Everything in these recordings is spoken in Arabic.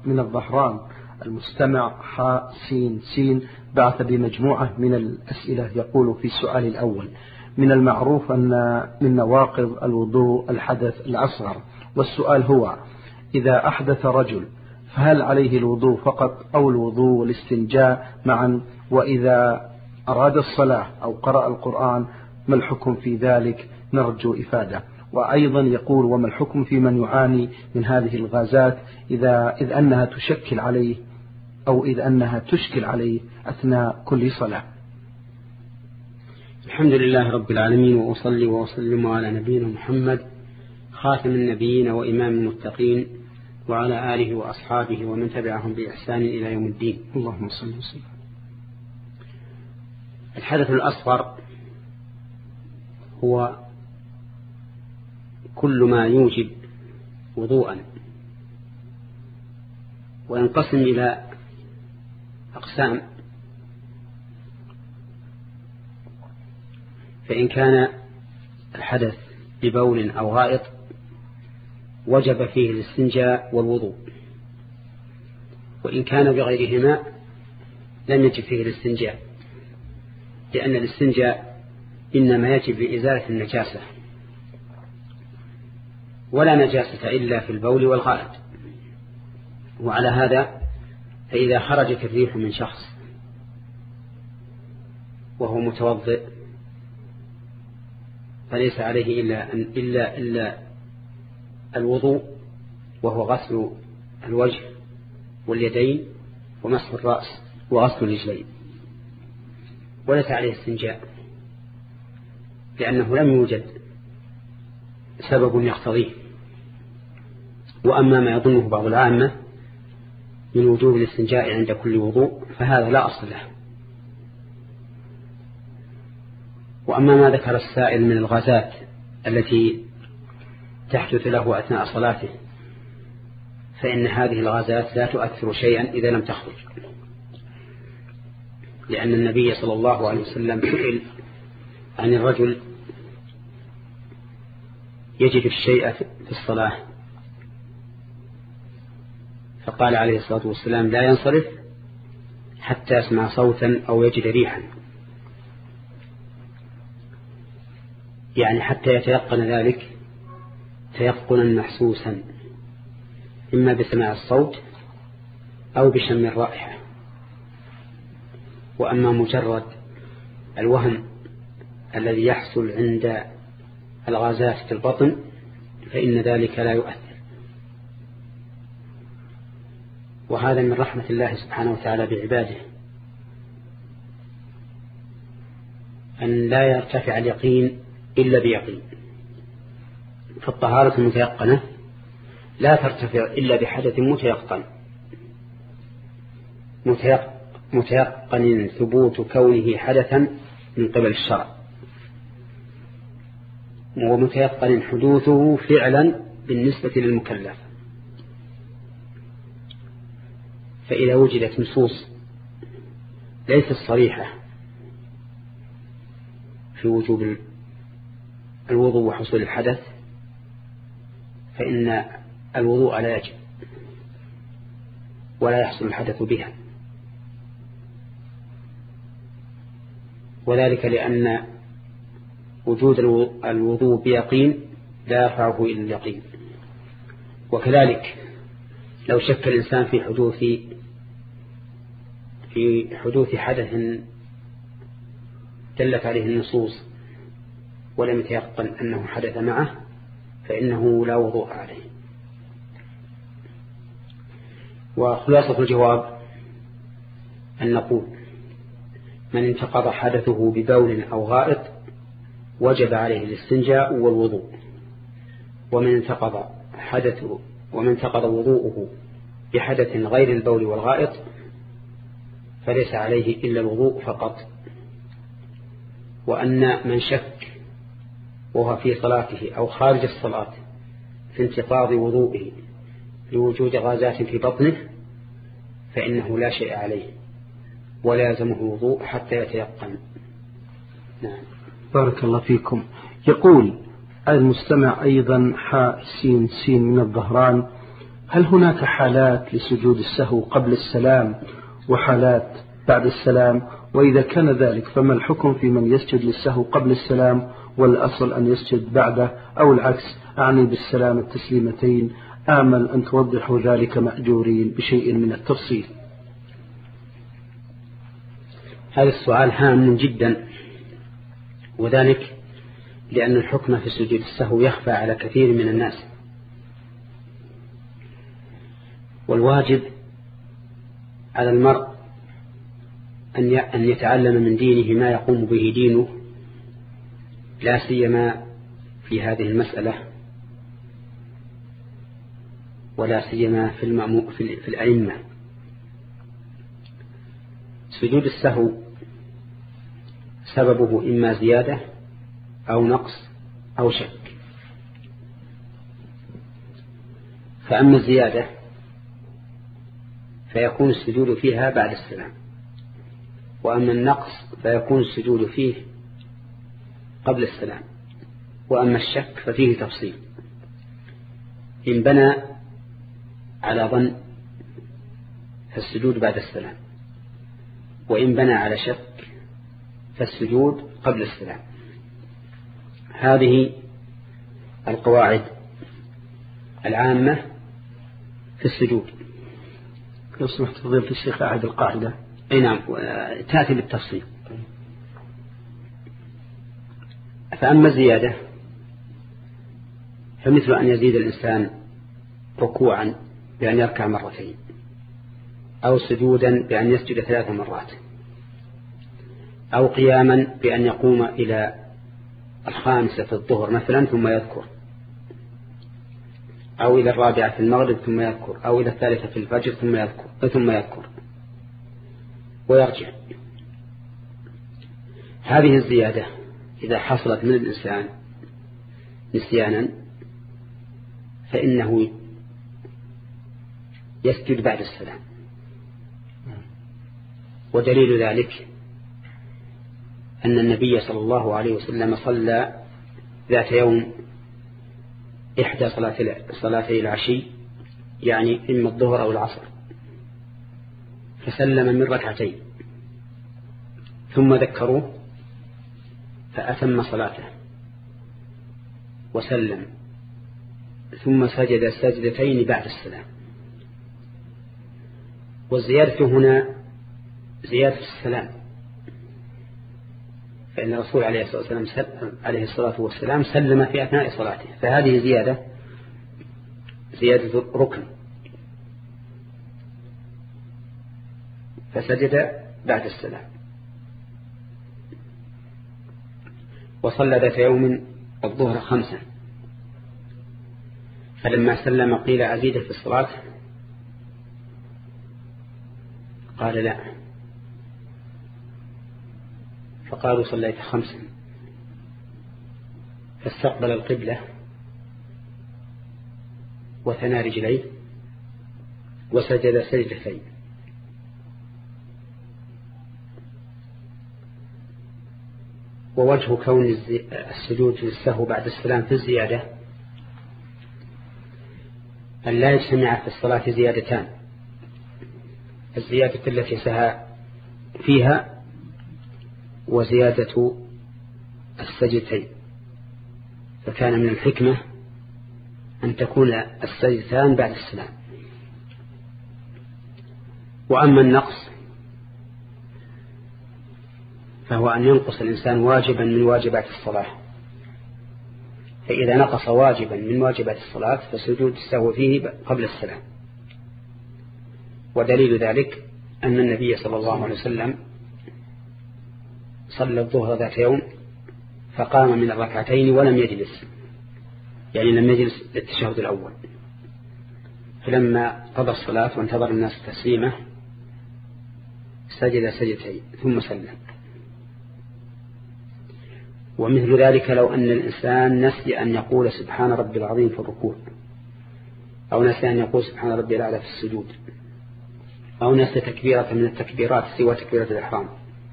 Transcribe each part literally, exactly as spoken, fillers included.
من الظهران. المستمع حاء سين سين بعث بمجموعة من الأسئلة، يقول في السؤال الأول: من المعروف أن من نواقض الوضوء الحدث الأصغر، والسؤال هو: إذا أحدث رجل فهل عليه الوضوء فقط أو الوضوء والاستنجاء معا؟ وإذا أراد الصلاة أو قرأ القرآن ما الحكم في ذلك؟ نرجو إفادة. وأيضا يقول: وما الحكم في من يعاني من هذه الغازات إذا إذ أنها تشكل عليه أو إذ أنها تشكل عليه أثناء كل صلاة؟ الحمد لله رب العالمين، وأصلي وأسلم على نبينا محمد خاتم النبيين وإمام المتقين، وعلى آله وأصحابه ومن تبعهم بإحسان إلى يوم الدين. اللهم صل وسلم. الحدث الأصغر هو كل ما يوجب وضوءا، وينقسم إلى أقسام. فإن كان الحدث ببول أو غائط وجب فيه الاستنجاء والوضوء، وإن كان بغيرهما لم يجب فيه الاستنجاء، لأن الاستنجاء إنما يجب بإزالة النجاسة، ولا نجاسة إلا في البول والغائط. وعلى هذا فإذا خرجت الريح من شخص وهو متوضئ فليس عليه إلا, إلا, إلا الوضوء، وهو غسل الوجه واليدين ومسح الرأس وغسل الرجلين، وليس عليه استنجاء، لأنه لم يوجد سبب يقتضيه. وأما ما يظنه بعض العامة من وجوب الاستنجاء عند كل وضوء فهذا لا أصل له. وأما ما ذكر السائل من الغازات التي تحدث له أثناء صلاته، فإن هذه الغازات لا تؤثر شيئا إذا لم تخرج، لأن النبي صلى الله عليه وسلم سئل عن الرجل يجد الشيء في الصلاة، فقال عليه الصلاة والسلام: لا ينصرف حتى يسمع صوتا أو يجد ريحا، يعني حتى يتيقن ذلك تيقنا محسوسا، إما بسماع الصوت أو بشم الرائحة. وأما مجرد الوهم الذي يحصل عند الغازات في البطن فإن ذلك لا يؤثر. وهذا من رحمة الله سبحانه وتعالى بعباده، أن لا يرتفع اليقين إلا بيقين. فالطهارة المتيقنة لا ترتفع إلا بحدث متيقن متيقن ثبوت كونه حدثا من قبل الشرع، ومتيقن حدوثه فعلا بالنسبة للمكلف. فإذا وجدت نصوص ليست صريحة في وجوب الوضوء وحصول الحدث فإن الوضوء لا يجب ولا يحصل الحدث بها، وذلك لأن وجود الوضوء بيقين لا يرفعه إلى اليقين. وكذلك لو شك الإنسان في حدوث في حدوث حدث دلت عليه النصوص ولم يتيقن أنه حدث معه فإنه لا وضوء عليه. وخلاصة الجواب أن نقول: من انتقض حدثه ببول أو غائط وجب عليه الاستنجاء والوضوء، ومن انتقض حدثه ومن انتقض وضوءه بحدث غير البول والغائط فليس عليه إلا الوضوء فقط. وأن من شك وهو في صلاته أو خارج الصلاة في انتقاض وضوئه لوجود غازات في بطنه فإنه لا شيء عليه ولا يلزمه الوضوء حتى يتيقن. نعم. بارك الله فيكم. يقول المستمع أيضا حاء سين سين من الظهران: هل هناك حالات لسجود السهو قبل السلام وحالات بعد السلام؟ وإذا كان ذلك فما الحكم في من يسجد للسهو قبل السلام والأصل أن يسجد بعده، أو العكس، أعني بالسلام التسليمتين؟ آمل أن توضحوا ذلك مأجورين بشيء من التفصيل. هذا السؤال هام جدا، وذلك لأن الحكم في سجود السهو يخفى على كثير من الناس، والواجب على المرء أن يتعلم من دينه ما يقوم به دينه، لا سيما في هذه المسألة، ولا سيما في المأمو في الأئمة. سجود السهو سببه إما زيادة أو نقص أو شك. فأما الزيادة فيكون السجود فيها بعد السلام، وأما النقص فيكون السجود فيه قبل السلام، وأما الشك ففيه تفصيل. إن بنى على ظن فالسجود بعد السلام، وإن بنى على شك فالسجود قبل السلام. هذه القواعد العامة في السجود. لو سمحت فضيلة الشيخ أعد القاعدة. أي نعم، تأتي بالتفصيل. فأما الزيادة فمثل أن يزيد الإنسان ركوعا بأن يركع مرتين، أو سجودا بأن يسجد ثلاث مرات، أو قياما بأن يقوم إلى الخامسة في الظهر مثلا ثم يذكر، أو إلى الرابعة في المغرب ثم يذكر، أو إلى الثالثة في الفجر ثم يذكر ثم يذكر ويرجع. هذه الزيادة إذا حصلت من الإنسان نسيانا فإنه يسجد بعد السلام. ودليل ذلك أن النبي صلى الله عليه وسلم صلى ذات يوم إحدى صلاتي العشي، يعني إما الظهر أو العصر، فسلم من ركعتين ثم ذكروه فأتم صلاته وسلم، ثم سجد سجدتين بعد السلام. والزيادة هنا زيادة السلام، فإن الرسول عليه الصلاة والسلام عليه الصلاة والسلام سلم في أثناء صلاته، فهذه زيادة زيادة ركن، فسجد بعد السلام. وصلى ذات يوم الظهر خمسا، فلما سلم قيل أزيد في الصلاة، قال لا، فقالوا صليت خمسا، فاستقبل القبلة وثنى رجليه وسجد سجدتين. ووجه كون السجود للسهو بعد السلام في الزيادة أن لا يجتمع في الصلاة زيادتان: الزيادة التي سهى فيها وزيادة السجدتين. فكان من الحكمة أن تكون السجدتان بعد السلام. وأما النقص فهو أن ينقص الإنسان واجبا من واجبات الصلاة، فإذا نقص واجبا من واجبات الصلاة فسجود السهو فيه قبل السلام. ودليل ذلك أن النبي صلى الله عليه وسلم صلى الظهر ذات يوم فقام من الركعتين ولم يجلس، يعني لم يجلس للتشهد الأول، فلما قضى الصلاة وانتظر الناس تسليمه سجد سجدتين ثم سلم. ومثل ذلك لو أن الإنسان نسي أن يقول سبحان ربي العظيم في الركوع، أو نسي أن يقول سبحان ربي الأعلى في السجود، أو نسي تكبيرة من التكبيرات سوى تكبيرة الإحرام،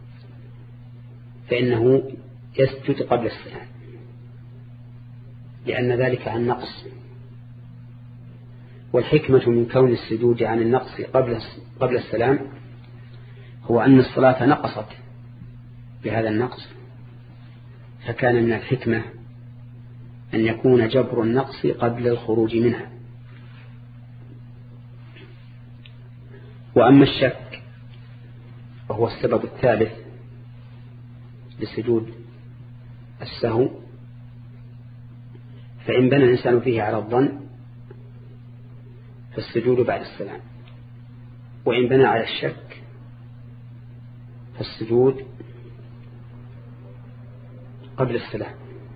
فإنه يسجد قبل السلام، لأن ذلك عن نقص. والحكمة من كون السجود عن النقص قبل قبل السلام هو أن الصلاة نقصت بهذا النقص، فكان من الحكمة أن يكون جبر النقص قبل الخروج منها. وأما الشك وهو السبب الثالث لسجود السهو، فإن بنى الإنسان فيه على الظن فالسجود بعد السلام، وإن بنى على الشك فالسجود قبل السلام.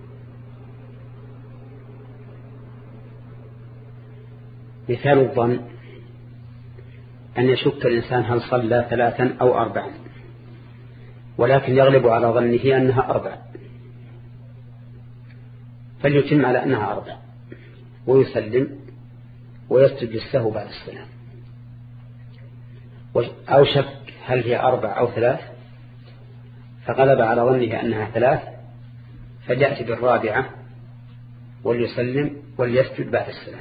مثال الظن أن يشك الإنسان هل صلى ثلاثا أو أربعا، ولكن يغلب على ظنه أنها أربع، فليتم على أنها أربع ويسلم ويسجد للسهو بعد السلام. أو شك هل هي أربع أو ثلاث، فغلب على ظنه أنها ثلاث، فليأتي بالرابعة وليسلم وليسجد بعد السلام.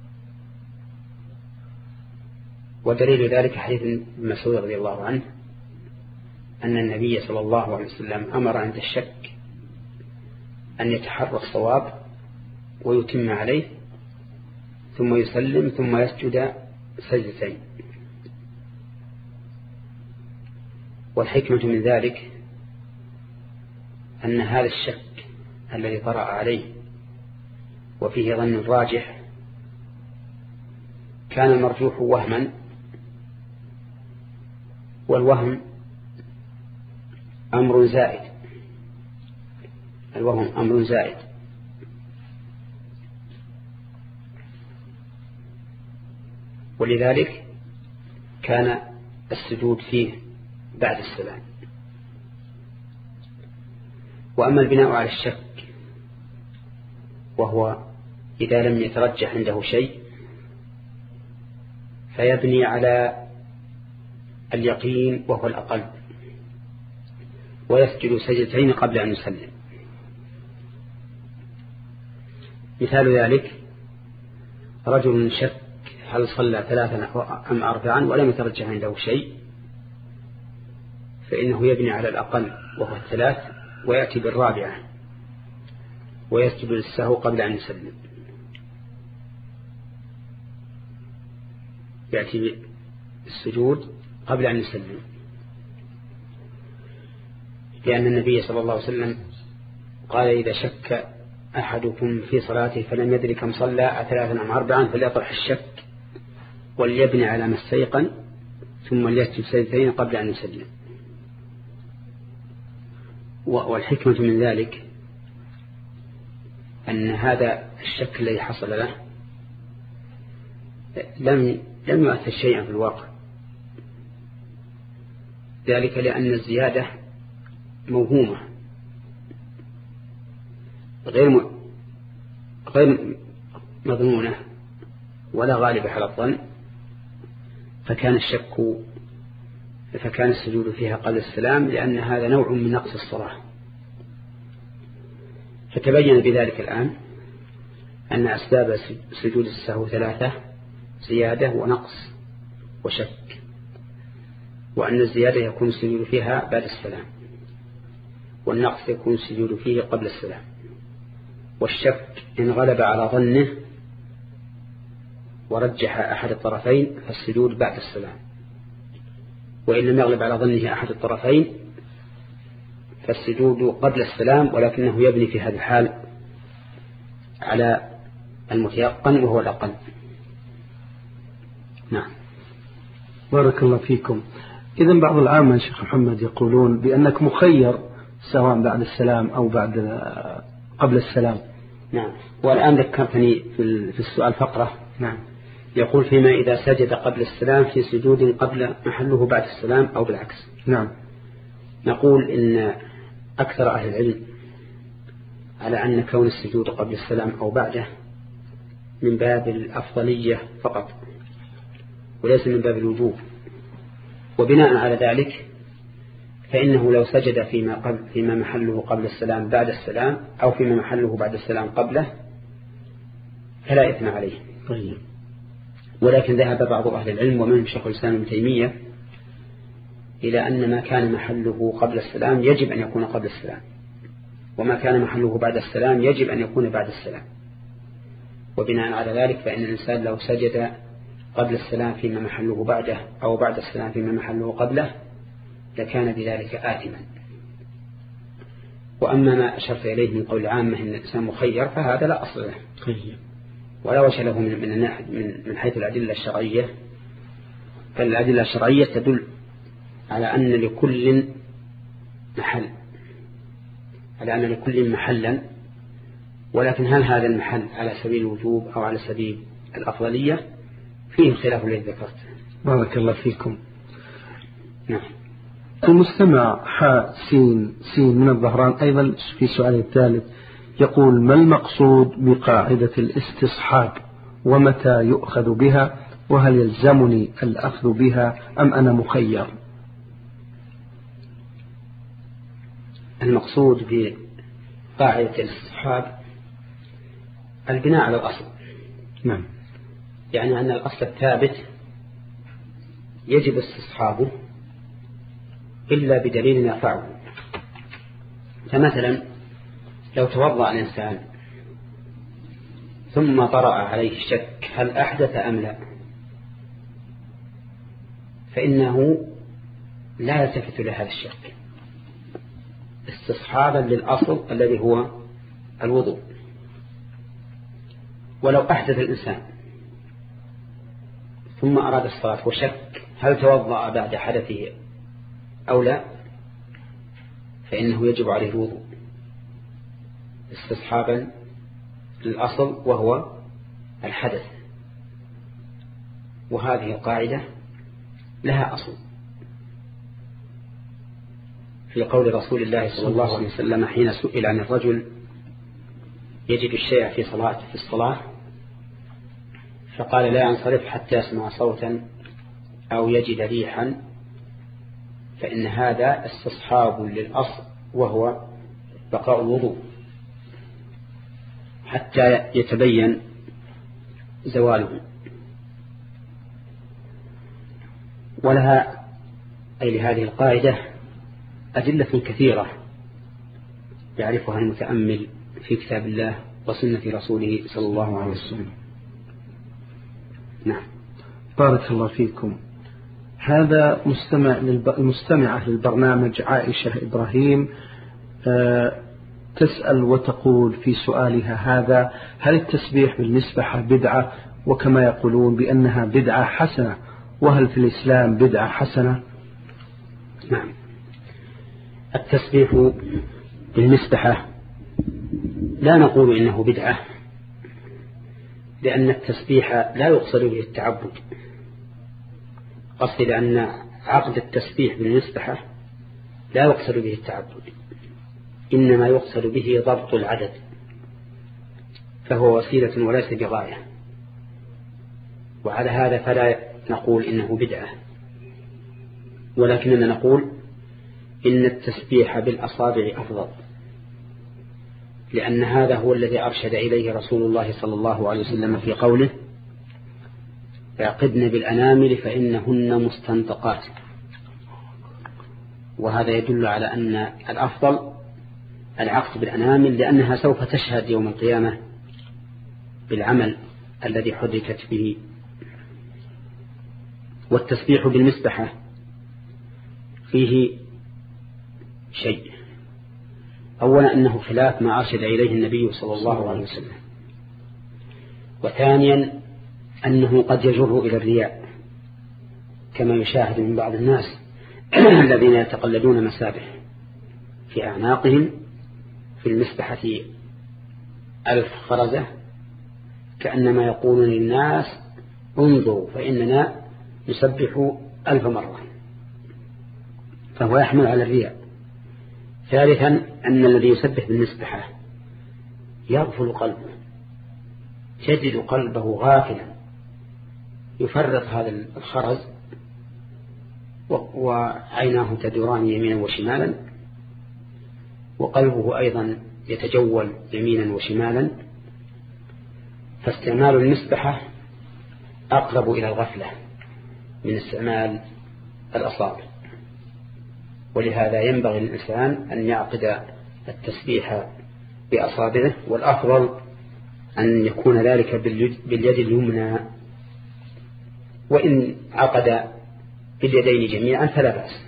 ودليل ذلك حديث ابن مسعود رضي الله عنه أن النبي صلى الله عليه وسلم أمر عند الشك أن يتحرى الصواب ويتم عليه ثم يسلم ثم يسجد سجدتين. والحكمة من ذلك أن هذا الشك الذي طرأ عليه وفيه ظن راجح كان المرجوح وهما، والوهم أمر زائد، الوهم أمر زائد، ولذلك كان السجود فيه بعد السلام. وأما البناء على الشك وهو إذا لم يترجح عنده شيء فيبني على اليقين وهو الأقل ويسجد سجدتين قبل أن يسلم. مثال ذلك رجل شك هل صلى ثلاثا أم أربعا ولم يترجح عنده شيء، فإنه يبني على الأقل وهو الثلاث ويأتي بالرابعة ويسجد للسهو قبل أن يسلم. يأتي بالسجود قبل أن يسلم، لأن النبي صلى الله عليه وسلم قال إذا شك أحدكم في صلاته فلم يدري كم صلى أثلاثا أم أربعا فليطرح الشك وليبني على ما استيقن ثم ليسجد سجدتين قبل أن يسلم. والحكمة من ذلك أن هذا الشك الذي حصل له لم لم يؤثر شيئا في الواقع، ذلك لأن الزيادة موهومة غير غير مضمونة ولا غالبة على الظن، فكان الشك فكان السجود فيها قبل السلام، لأن هذا نوع من نقص الصلاة. فتبين بذلك الآن أن أسباب سجود السهو ثلاثة: زيادة ونقص وشك، وأن الزيادة يكون السجود فيها بعد السلام، والنقص يكون السجود فيه قبل السلام، والشك إن غلب على ظنه ورجح أحد الطرفين فالسجود بعد السلام، وإن لم يغلب على ظنه أحد الطرفين فالسجود قبل السلام، ولكنه يبني في هذا الحال على المتيقن وهو الأقل. نعم. بارك الله فيكم. إذن بعض العامة شيخ محمد يقولون بأنك مخير سواء بعد السلام أو بعد قبل السلام. نعم. والآن ذكرتني في السؤال فقرة. نعم. يقول فيما إذا سجد قبل السلام في سجود قبل محله بعد السلام أو بالعكس. نعم. نقول إن أكثر أهل العلم على أن كون السجود قبل السلام أو بعده من باب الأفضلية فقط وليس من باب الوجوب، وبناء على ذلك فإنه لو سجد فيما, قبل فيما محله قبل السلام بعد السلام أو فيما محله بعد السلام قبله فلا إثم عليه. طيب. ولكن ذهب بعض أهل العلم ومنهم شيخ الإسلام ابن تيمية إلى أن ما كان محله قبل السلام يجب أن يكون قبل السلام، وما كان محله بعد السلام يجب أن يكون بعد السلام. وبناء على ذلك فإن الإنسان لو سجد قبل السلام فيما محله بعده أو بعد السلام فيما محله قبله لكان بذلك آثما. وأما ما أشرت إليه من قول عامة إن الإنسان مخير فهذا لا أصل له ولا وجه له من من من حيث الأدلة الشرعية. فالأدلة الشرعية تدل على أن لكل محل على أن لكل محلا، ولكن هل هذا المحل على سبيل الوجوب أو على سبيل الأفضلية فيه خلاف الذي ذكرت. بارك الله فيكم. نعم. المستمع حاء سين سين من الظهران أيضا في سؤال الثالث يقول: ما المقصود بقاعدة الاستصحاب ومتى يؤخذ بها، وهل يلزمني الأخذ بها أم أنا مخير؟ المقصود بقاعدة الاستصحاب البناء على الأصل. نعم. يعني أن الأصل الثابت يجب استصحابه إلا بدليل يرفعه. فمثلا لو توضأ الإنسان ثم طرأ عليه الشك هل أحدث أم لا، فإنه لا يلتفت لهذا الشك استصحابا للأصل الذي هو الوضوء. ولو أحدث الإنسان ثم أراد الصلاة وشك هل توضأ بعد حدثه أو لا، فإنه يجب عليه الوضوء استصحابا للأصل وهو الحدث. وهذه القاعدة لها أصل في قول رسول الله صلى الله عليه وسلم حين سئل عن الرجل يجد الشيء في صلاة في الصلاة فقال لا ينصرف حتى يسمع صوتا أو يجد ريحا، فإن هذا استصحاب للأصل وهو بقاء الوضوء حتى يتبين زواله. ولها أي لهذه القاعدة أدلة كثيرة يعرفها المتأمل في كتاب الله وسنة رسوله صلى الله عليه وسلم. نعم. بارك الله فيكم. هذا مستمع المستمعة للبرنامج عائشة إبراهيم أه تسأل وتقول في سؤالها هذا: هل التسبيح بالمسبحة بدعة، وكما يقولون بأنها بدعة حسنة، وهل في الإسلام بدعة حسنة؟ نعم. التسبيح بالمسبحة لا نقول إنه بدعة، لأن التسبيح لا يقصد به التعبد. قصد أن عقد التسبيح بالمسبحة لا يقصد به التعبد، إنما يقصد به ضبط العدد، فهو وسيلة وليس بغاية. وعلى هذا فلا نقول إنه بدعة، ولكننا نقول إن التسبيح بالأصابع أفضل، لأن هذا هو الذي أرشد إليه رسول الله صلى الله عليه وسلم في قوله: اعقدن بالأنامل فإنهن مستنطقات. وهذا يدل على أن الأفضل العقد بالأنامل، لأنها سوف تشهد يوم القيامة بالعمل الذي حركت به. والتسبيح بالمسبحة فيه شيء: أولا أنه خلاف ما أرشد إليه النبي صلى الله عليه وسلم، وثانيا أنه قد يجر إلى الرياء كما يشاهد من بعض الناس الذين يتقلدون مسابح في أعناقهم في المسبحة ألف خرزة، كأنما يقولون للناس انظروا فإننا نسبح ألف مرة، فهو يحمل على الرياء. ثالثا أن الذي يسبح بالمسبحة يغفل قلبه، تجد قلبه غافلا، يفرط هذا الخرز وعيناه تدوران يمينا وشمالا، وقلبه أيضا يتجول يمينا وشمالا. فاستعمال المسبحة أقرب إلى الغفلة من استعمال الأصابع، ولهذا ينبغي للإنسان أن يعقد التسبيح بأصابعه، والأفضل أن يكون ذلك باليد اليمنى، وإن عقد باليدين جميعا فلا بأس.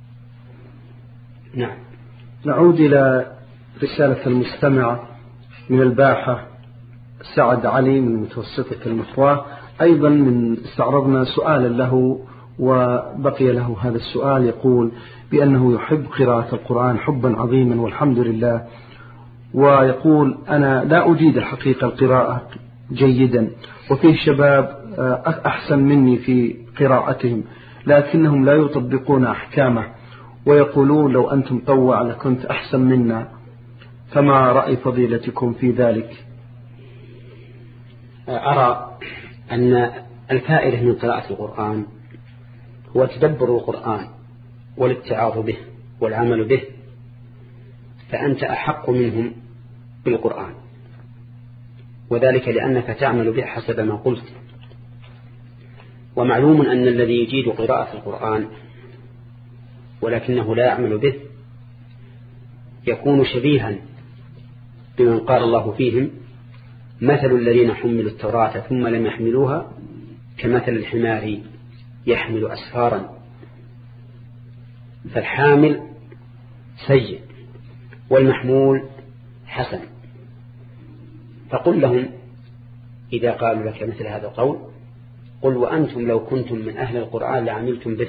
نعم. نعود إلى رسالة المستمع من الباحة سعد علي من متوسطة المثواه، أيضا من استعرضنا سؤالا له وبقي له هذا السؤال، يقول بأنه يحب قراءة القرآن حبا عظيما والحمد لله، ويقول أنا لا أجيد الحقيقة القراءة جيدا، وفيه شباب أحسن مني في قراءتهم لكنهم لا يطبقون أحكامه، ويقولون لو أنتم طوع لكنت أحسن منا، فما رأي فضيلتكم في ذلك؟ أرى أن الفائدة من قراءة القرآن هو تدبر القرآن والاتعاظ به والعمل به، فأنت أحق منهم بالقرآن، وذلك لأنك تعمل به حسب ما قلت. ومعلوم أن الذي يجيد قراءة القرآن ولكنه لا يعمل به يكون شبيها بمن قال الله فيهم مثل الذين حملوا التوراة ثم لم يحملوها كمثل الحمار يحمل أسفارا. فالحامل سيء والمحمول حسن. فقل لهم إذا قالوا لك مثل هذا القول قل وأنتم لو كنتم من أهل القرآن لعملتم به.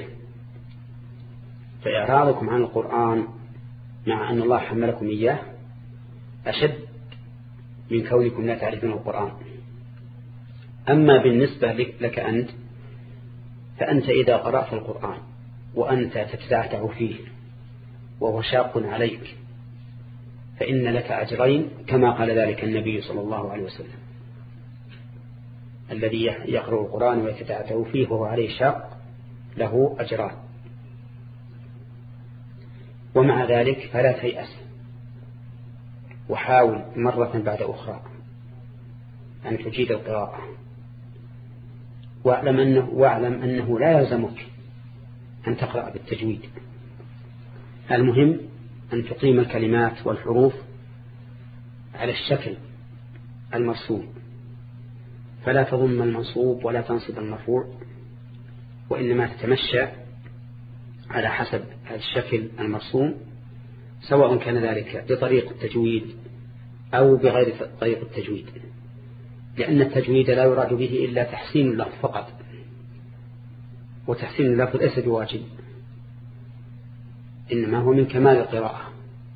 فإعراضكم عن القرآن مع أن الله حملكم إياه أشد من كونكم لا تعرفون القرآن. أما بالنسبة لك أنت فأنت إذا قرأت القرآن وأنت تتزعزع فيه وهو شاق عليك فإن لك أجرين كما قال ذلك النبي صلى الله عليه وسلم: الذي يقرأ القرآن ويتزعزع فيه وهو عليه شاق له أجران. ومع ذلك فلا تيأس، وحاول مرة بعد أخرى أن تجيد القراءة، واعلم أنه, واعلم أنه لا يلزمك أن تقرأ بالتجويد. المهم أن تقيم الكلمات والحروف على الشكل المرسوم، فلا تضم المنصوب ولا تنصب المرفوع، وإنما تتمشى على حسب الشكل المرسوم، سواء كان ذلك بطريق التجويد أو بغير طريق التجويد، لأن التجويد لا يراد به إلا تحسين اللفظ فقط، وتحسين اللفظ ليس بواجب، إنما هو من كمال القراءة.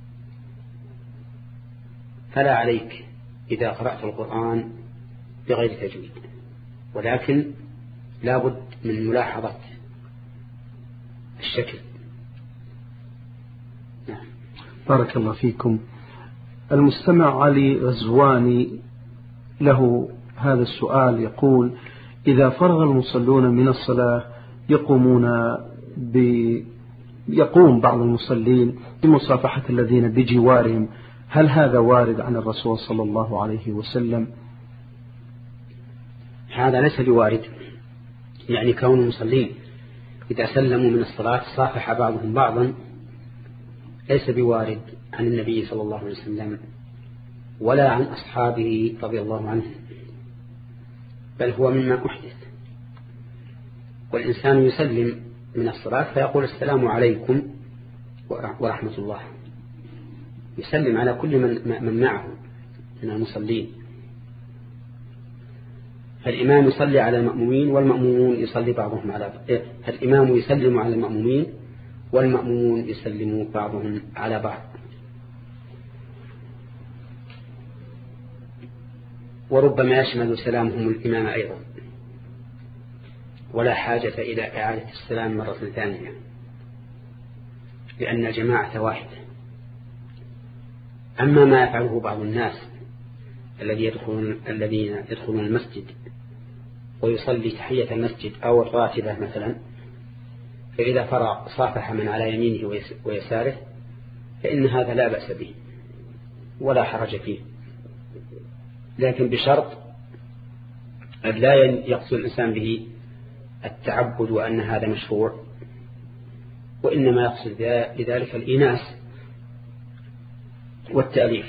فلا عليك إذا قرأت القرآن بغير تجويد، ولكن لا بد من ملاحظة الشكل. نعم. بارك الله فيكم. المستمع علي غزواني له هذا السؤال، يقول: إذا فرغ المصلون من الصلاة يقومون ب يقوم بعض المصلين بمصافحة الذين بجوارهم، هل هذا وارد عن الرسول صلى الله عليه وسلم؟ هذا ليس بوارد، يعني كون المصلين إذا سلموا من الصلاة صافح بعضهم بعضا ليس بوارد عن النبي صلى الله عليه وسلم ولا عن أصحابه رضي الله عنهم، بل هو مما أحدث. والإنسان يسلم من الصلاة فيقول: السلام عليكم ورحمة الله، يسلم على كل من, من معه من المصلين. فالإمام يصلي على المأمومين والمأمومون يصلي بعضهم على إيه؟ الإمام يسلم على المأمومين والمأمومون يسلم بعضهم على بعض. وربما يشمل سلامهم الإمام أيضا، ولا حاجة إلى إعادة السلام مرة ثانية، لأن الجماعة واحدة. أما ما يفعله بعض الناس الذين يدخلون, الذين يدخلون المسجد ويصلي تحية المسجد أو الراتبة مثلا، فإذا فرغ صافح من على يمينه ويساره، فإن هذا لا بأس به ولا حرج فيه، لكن بشرط قد لا يقصد الإنسان به التعبد وأن هذا مشروع، وإنما يقصد بذلك الإناث والتأليف.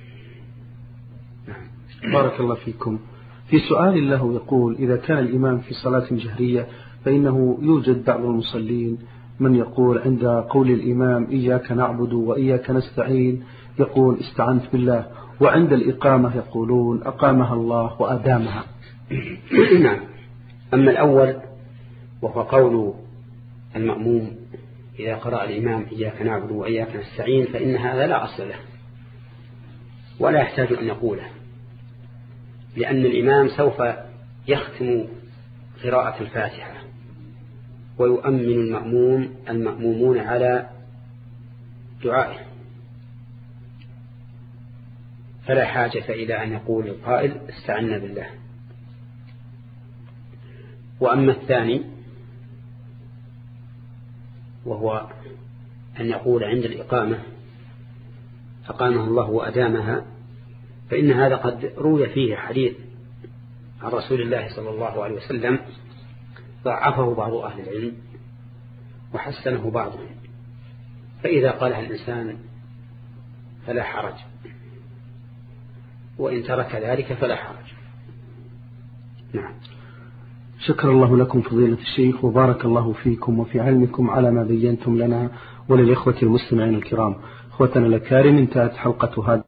بارك الله فيكم. في سؤال له يقول: إذا كان الإمام في صلاة جهرية فإنه يوجد بعض المصلين من يقول عند قول الإمام إياك نعبد وإياك نستعين يقول استعنت بالله، وعند الإقامة يقولون أقامها الله وأدامها. نعم. أما الأول وهو قول المأموم إذا قرأ الإمام إياك نعبد وإياك نستعين فإن هذا لا أصل له ولا يحتاج أن نقوله، لأن الإمام سوف يختم قراءة الفاتحة ويؤمن المأموم المأمومون على دعائه، فلا حاجة إلى أن يقول القائل استعنا بالله. وأما الثاني وهو أن يقول عند الإقامة أقامها الله وأدامها، فإن هذا قد روي فيه حديث عن رسول الله صلى الله عليه وسلم ضعفه بعض أهل العلم وحسنه بعضهم، فإذا قالها الإنسان فلا حرج، وإن ترك ذلك فلا حرج. نعم. شكر الله لكم فضيلة الشيخ، وبارك الله فيكم وفي علمكم على ما بينتم لنا وللإخوة المستمعين الكرام. أخوتنا الأكارم، انتهت حلقة هذا